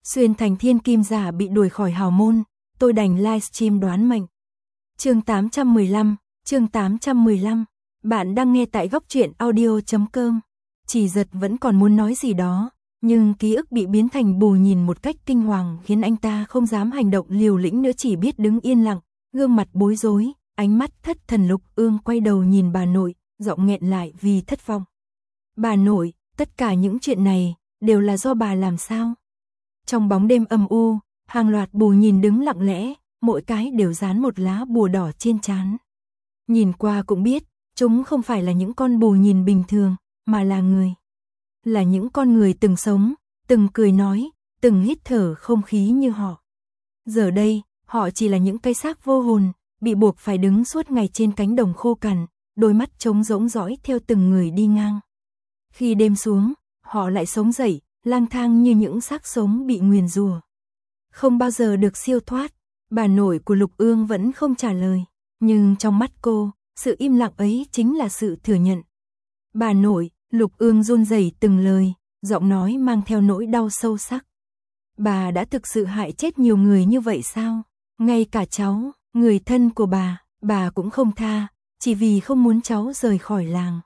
Xuyên thành thiên kim giả bị đuổi khỏi hào môn, tôi đành livestream đoán mệnh. Chương 815. Bạn đang nghe tại goctruyện.audio.com. Chỉ Giật vẫn còn muốn nói gì đó, nhưng ký ức bị biến thành bù nhìn một cách kinh hoàng khiến anh ta không dám hành động liều lĩnh nữa, chỉ biết đứng yên lặng, gương mặt bối rối, ánh mắt thất thần. Lục Ương quay đầu nhìn bà nội, giọng nghẹn lại vì thất vọng. Bà nội, tất cả những chuyện này đều là do bà làm sao? Trong bóng đêm âm u, hàng loạt bù nhìn đứng lặng lẽ, mỗi cái đều dán một lá bùa đỏ trên trán. Nhìn qua cũng biết, chúng không phải là những con bù nhìn bình thường, mà là người. Là những con người từng sống, từng cười nói, từng hít thở không khí như họ. Giờ đây, họ chỉ là những cây xác vô hồn, bị buộc phải đứng suốt ngày trên cánh đồng khô cằn, đôi mắt trống rỗng dõi theo từng người đi ngang. Khi đêm xuống, họ lại sống dậy, lang thang như những xác sống bị nguyền rủa, không bao giờ được siêu thoát. Bà nội của Lục Ương vẫn không trả lời, nhưng trong mắt cô, sự im lặng ấy chính là sự thừa nhận. Bà nội, Lục Ương run rẩy từng lời, giọng nói mang theo nỗi đau sâu sắc. Bà đã thực sự hại chết nhiều người như vậy sao? Ngay cả cháu, người thân của bà cũng không tha, chỉ vì không muốn cháu rời khỏi làng.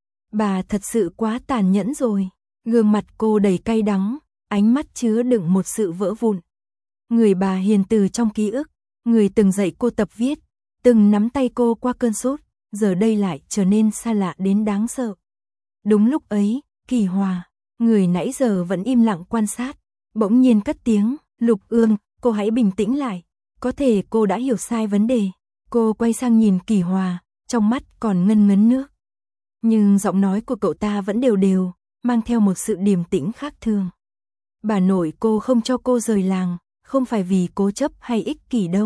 Bà thật sự quá tàn nhẫn rồi. Gương mặt cô đầy cay đắng, ánh mắt chứa đựng một sự vỡ vụn. Người bà hiền từ trong ký ức, người từng dạy cô tập viết, từng nắm tay cô qua cơn sốt, giờ đây lại trở nên xa lạ đến đáng sợ. Đúng lúc ấy, Kỳ Hòa, người nãy giờ vẫn im lặng quan sát, bỗng nhiên cất tiếng, Lục Ương, cô hãy bình tĩnh lại, có thể cô đã hiểu sai vấn đề. Cô quay sang nhìn Kỳ Hòa, trong mắt còn ngân ngấn nước. Nhưng giọng nói của cậu ta vẫn đều đều, mang theo một sự điềm tĩnh khác thường. Bà nội cô không cho cô rời làng, không phải vì cố chấp hay ích kỷ đâu.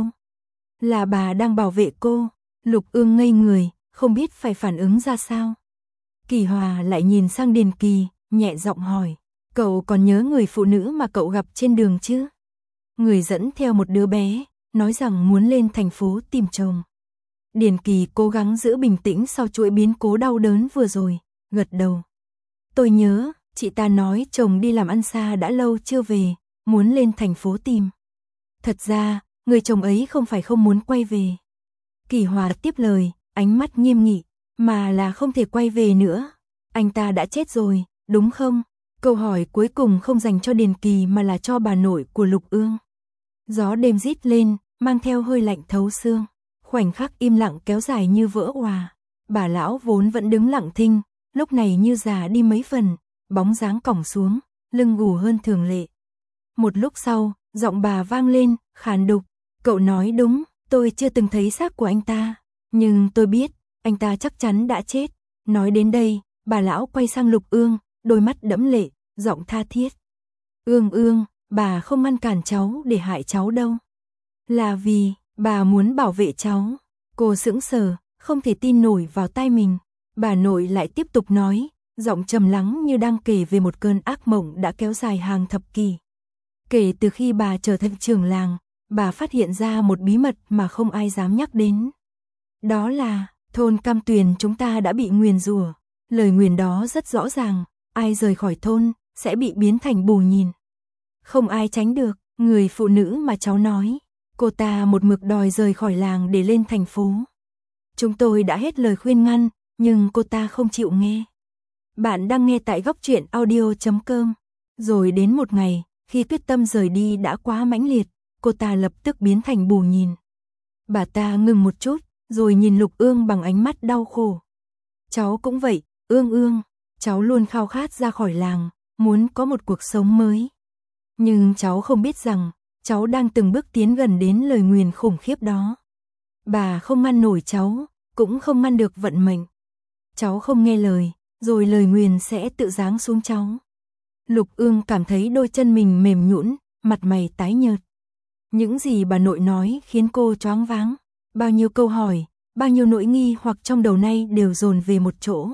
Là bà đang bảo vệ cô. Lục Ương ngây người, không biết phải phản ứng ra sao. Kỳ Hòa lại nhìn sang Điền Kỳ, nhẹ giọng hỏi, cậu còn nhớ người phụ nữ mà cậu gặp trên đường chứ? Người dẫn theo một đứa bé, nói rằng muốn lên thành phố tìm chồng. Điền Kỳ cố gắng giữ bình tĩnh sau chuỗi biến cố đau đớn vừa rồi, gật đầu. Tôi nhớ, chị ta nói chồng đi làm ăn xa đã lâu chưa về, muốn lên thành phố tìm. Thật ra, người chồng ấy không phải không muốn quay về. Kỳ Hòa tiếp lời, ánh mắt nghiêm nghị, mà là không thể quay về nữa. Anh ta đã chết rồi, đúng không? Câu hỏi cuối cùng không dành cho Điền Kỳ mà là cho bà nội của Lục Ương. Gió đêm rít lên, mang theo hơi lạnh thấu xương. Khoảnh khắc im lặng kéo dài như vỡ òa. Bà lão vốn vẫn đứng lặng thinh, lúc này như già đi mấy phần, bóng dáng còng xuống, lưng gù hơn thường lệ. Một lúc sau, giọng bà vang lên, khàn đục, cậu nói đúng, tôi chưa từng thấy xác của anh ta, nhưng tôi biết, anh ta chắc chắn đã chết. Nói đến đây, bà lão quay sang Lục Ương, đôi mắt đẫm lệ, giọng tha thiết. Ương, bà không ngăn cản cháu để hại cháu đâu. Là vì, bà muốn bảo vệ cháu. Cô sững sờ, không thể tin nổi vào tai mình. Bà nội lại tiếp tục nói, giọng trầm lắng như đang kể về một cơn ác mộng đã kéo dài hàng thập kỷ. Kể từ khi bà trở thành trưởng làng, bà phát hiện ra một bí mật mà không ai dám nhắc đến. Đó là, thôn Cam Tuyền chúng ta đã bị nguyền rủa. Lời nguyền đó rất rõ ràng, ai rời khỏi thôn, sẽ bị biến thành bù nhìn. Không ai tránh được, người phụ nữ mà cháu nói, cô ta một mực đòi rời khỏi làng để lên thành phố. Chúng tôi đã hết lời khuyên ngăn, nhưng cô ta không chịu nghe. Bạn đang nghe tại goctruyện.audio.com. Rồi đến một ngày, khi quyết tâm rời đi đã quá mãnh liệt, cô ta lập tức biến thành bù nhìn. Bà ta ngừng một chút, rồi nhìn Lục Ương bằng ánh mắt đau khổ. Cháu cũng vậy, Ương, cháu luôn khao khát ra khỏi làng, muốn có một cuộc sống mới. Nhưng cháu không biết rằng, cháu đang từng bước tiến gần đến lời nguyền khủng khiếp đó. Bà không ngăn nổi cháu, cũng không ngăn được vận mệnh. Cháu không nghe lời, rồi lời nguyền sẽ tự giáng xuống cháu. Lục Ương cảm thấy đôi chân mình mềm nhũn, mặt mày tái nhợt. Những gì bà nội nói khiến cô choáng váng. Bao nhiêu câu hỏi, bao nhiêu nỗi nghi hoặc trong đầu nay đều dồn về một chỗ.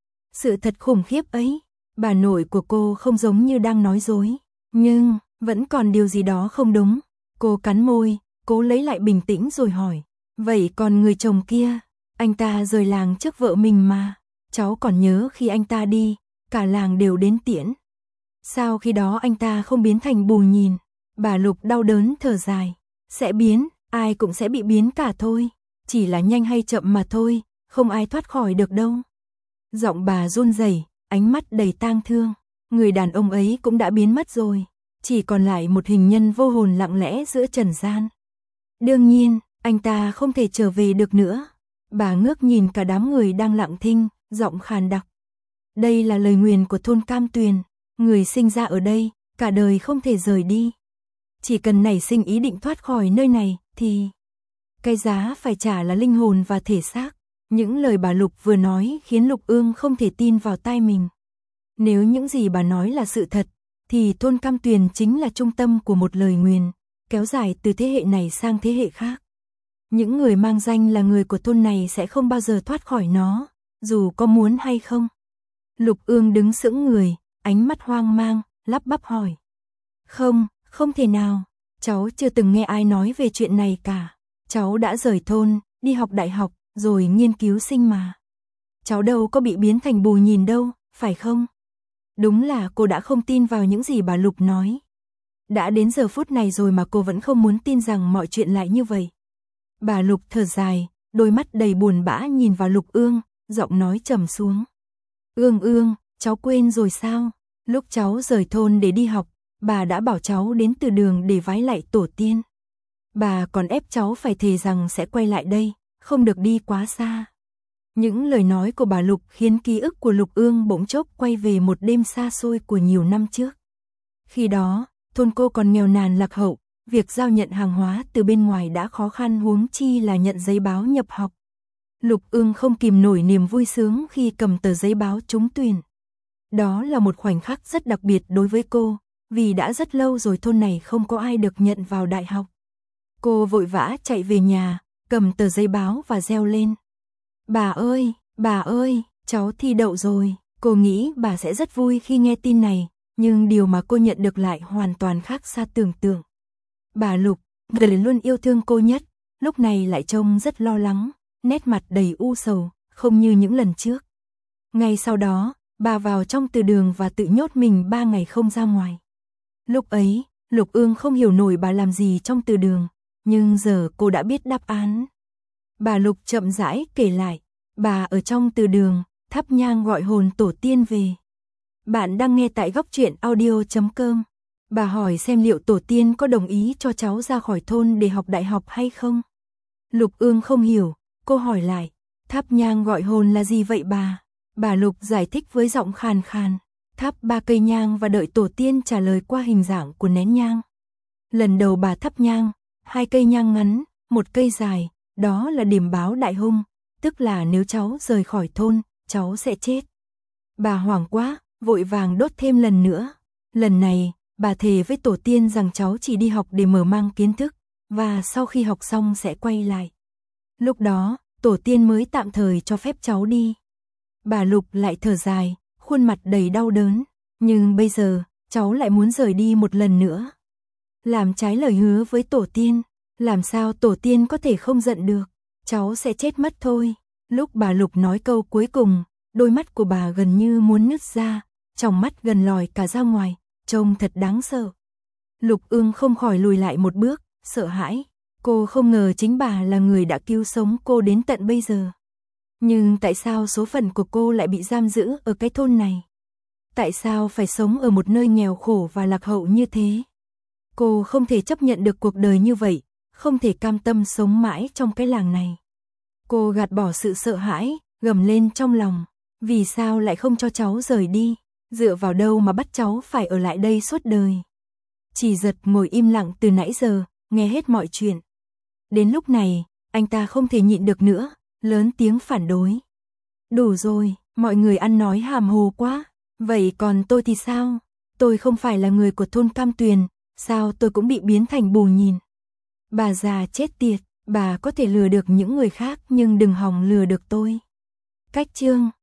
Sự thật khủng khiếp ấy, bà nội của cô không giống như đang nói dối, nhưng vẫn còn điều gì đó không đúng. Cô cắn môi, cố lấy lại bình tĩnh rồi hỏi, vậy còn người chồng kia, anh ta rời làng trước vợ mình mà, cháu còn nhớ khi anh ta đi, cả làng đều đến tiễn. Sao khi đó anh ta không biến thành bù nhìn? Bà Lục đau đớn thở dài. Sẽ biến, ai cũng sẽ bị biến cả thôi. Chỉ là nhanh hay chậm mà thôi, không ai thoát khỏi được đâu. Giọng bà run rẩy, ánh mắt đầy tang thương. Người đàn ông ấy cũng đã biến mất rồi. Chỉ còn lại một hình nhân vô hồn lặng lẽ giữa trần gian. Đương nhiên, anh ta không thể trở về được nữa. Bà ngước nhìn cả đám người đang lặng thinh, giọng khàn đặc. Đây là lời nguyền của thôn Cam Tuyền. Người sinh ra ở đây, cả đời không thể rời đi. Chỉ cần nảy sinh ý định thoát khỏi nơi này, thì cái giá phải trả là linh hồn và thể xác. Những lời bà Lục vừa nói khiến Lục Ương không thể tin vào tai mình. Nếu những gì bà nói là sự thật, thì thôn Cam Tuyền chính là trung tâm của một lời nguyền, kéo dài từ thế hệ này sang thế hệ khác. Những người mang danh là người của thôn này sẽ không bao giờ thoát khỏi nó, dù có muốn hay không. Lục Ương đứng sững người, ánh mắt hoang mang, lắp bắp hỏi. Không, không thể nào, cháu chưa từng nghe ai nói về chuyện này cả. Cháu đã rời thôn, đi học đại học, rồi nghiên cứu sinh mà. Cháu đâu có bị biến thành bù nhìn đâu, phải không? Đúng là cô đã không tin vào những gì bà Lục nói. Đã đến giờ phút này rồi mà cô vẫn không muốn tin rằng mọi chuyện lại như vậy. Bà Lục thở dài, đôi mắt đầy buồn bã nhìn vào Lục Ương, giọng nói trầm xuống. Ương, cháu quên rồi sao? Lúc cháu rời thôn để đi học, bà đã bảo cháu đến từ đường để vái lạy tổ tiên. Bà còn ép cháu phải thề rằng sẽ quay lại đây, không được đi quá xa. Những lời nói của bà Lục khiến ký ức của Lục Ương bỗng chốc quay về một đêm xa xôi của nhiều năm trước. Khi đó, thôn cô còn nghèo nàn lạc hậu, việc giao nhận hàng hóa từ bên ngoài đã khó khăn huống chi là nhận giấy báo nhập học. Lục Ương không kìm nổi niềm vui sướng khi cầm tờ giấy báo trúng tuyển. Đó là một khoảnh khắc rất đặc biệt đối với cô, vì đã rất lâu rồi thôn này không có ai được nhận vào đại học. Cô vội vã chạy về nhà, cầm tờ giấy báo và reo lên. Bà ơi, cháu thi đậu rồi. Cô nghĩ bà sẽ rất vui khi nghe tin này, nhưng điều mà cô nhận được lại hoàn toàn khác xa tưởng tượng. Bà Lục, người luôn yêu thương cô nhất, lúc này lại trông rất lo lắng, nét mặt đầy u sầu, không như những lần trước. Ngay sau đó, bà vào trong từ đường và tự nhốt mình 3 ngày không ra ngoài. Lúc ấy, Lục Ương không hiểu nổi bà làm gì trong từ đường, nhưng giờ cô đã biết đáp án. Bà Lục chậm rãi kể lại, bà ở trong từ đường, thắp nhang gọi hồn tổ tiên về. Bạn đang nghe tại Góc Truyện Audio.com. Bà hỏi xem liệu tổ tiên có đồng ý cho cháu ra khỏi thôn để học đại học hay không? Lục Ương không hiểu, cô hỏi lại, thắp nhang gọi hồn là gì vậy bà? Bà Lục giải thích với giọng khàn khàn, thắp 3 cây nhang và đợi tổ tiên trả lời qua hình dạng của nén nhang. Lần đầu bà thắp nhang, 2 cây nhang ngắn, 1 cây dài, đó là điểm báo đại hung, tức là nếu cháu rời khỏi thôn, cháu sẽ chết. Bà hoảng quá, vội vàng đốt thêm lần nữa. Lần này, bà thề với tổ tiên rằng cháu chỉ đi học để mở mang kiến thức, và sau khi học xong sẽ quay lại. Lúc đó, tổ tiên mới tạm thời cho phép cháu đi. Bà Lục lại thở dài, khuôn mặt đầy đau đớn, nhưng bây giờ, cháu lại muốn rời đi một lần nữa. Làm trái lời hứa với tổ tiên, làm sao tổ tiên có thể không giận được, cháu sẽ chết mất thôi. Lúc bà Lục nói câu cuối cùng, đôi mắt của bà gần như muốn nứt ra, trong mắt gần lòi cả ra ngoài, trông thật đáng sợ. Lục Ương không khỏi lùi lại một bước, sợ hãi. Cô không ngờ chính bà là người đã cứu sống cô đến tận bây giờ. Nhưng tại sao số phận của cô lại bị giam giữ ở cái thôn này? Tại sao phải sống ở một nơi nghèo khổ và lạc hậu như thế? Cô không thể chấp nhận được cuộc đời như vậy, không thể cam tâm sống mãi trong cái làng này. Cô gạt bỏ sự sợ hãi, gầm lên trong lòng. Vì sao lại không cho cháu rời đi? Dựa vào đâu mà bắt cháu phải ở lại đây suốt đời? Chỉ Giật ngồi im lặng từ nãy giờ, nghe hết mọi chuyện. Đến lúc này, anh ta không thể nhịn được nữa, lớn tiếng phản đối. Đủ rồi, mọi người ăn nói hàm hồ quá. Vậy còn tôi thì sao? Tôi không phải là người của thôn Cam Tuyền, sao tôi cũng bị biến thành bù nhìn? Bà già chết tiệt, bà có thể lừa được những người khác nhưng đừng hòng lừa được tôi. Cách chương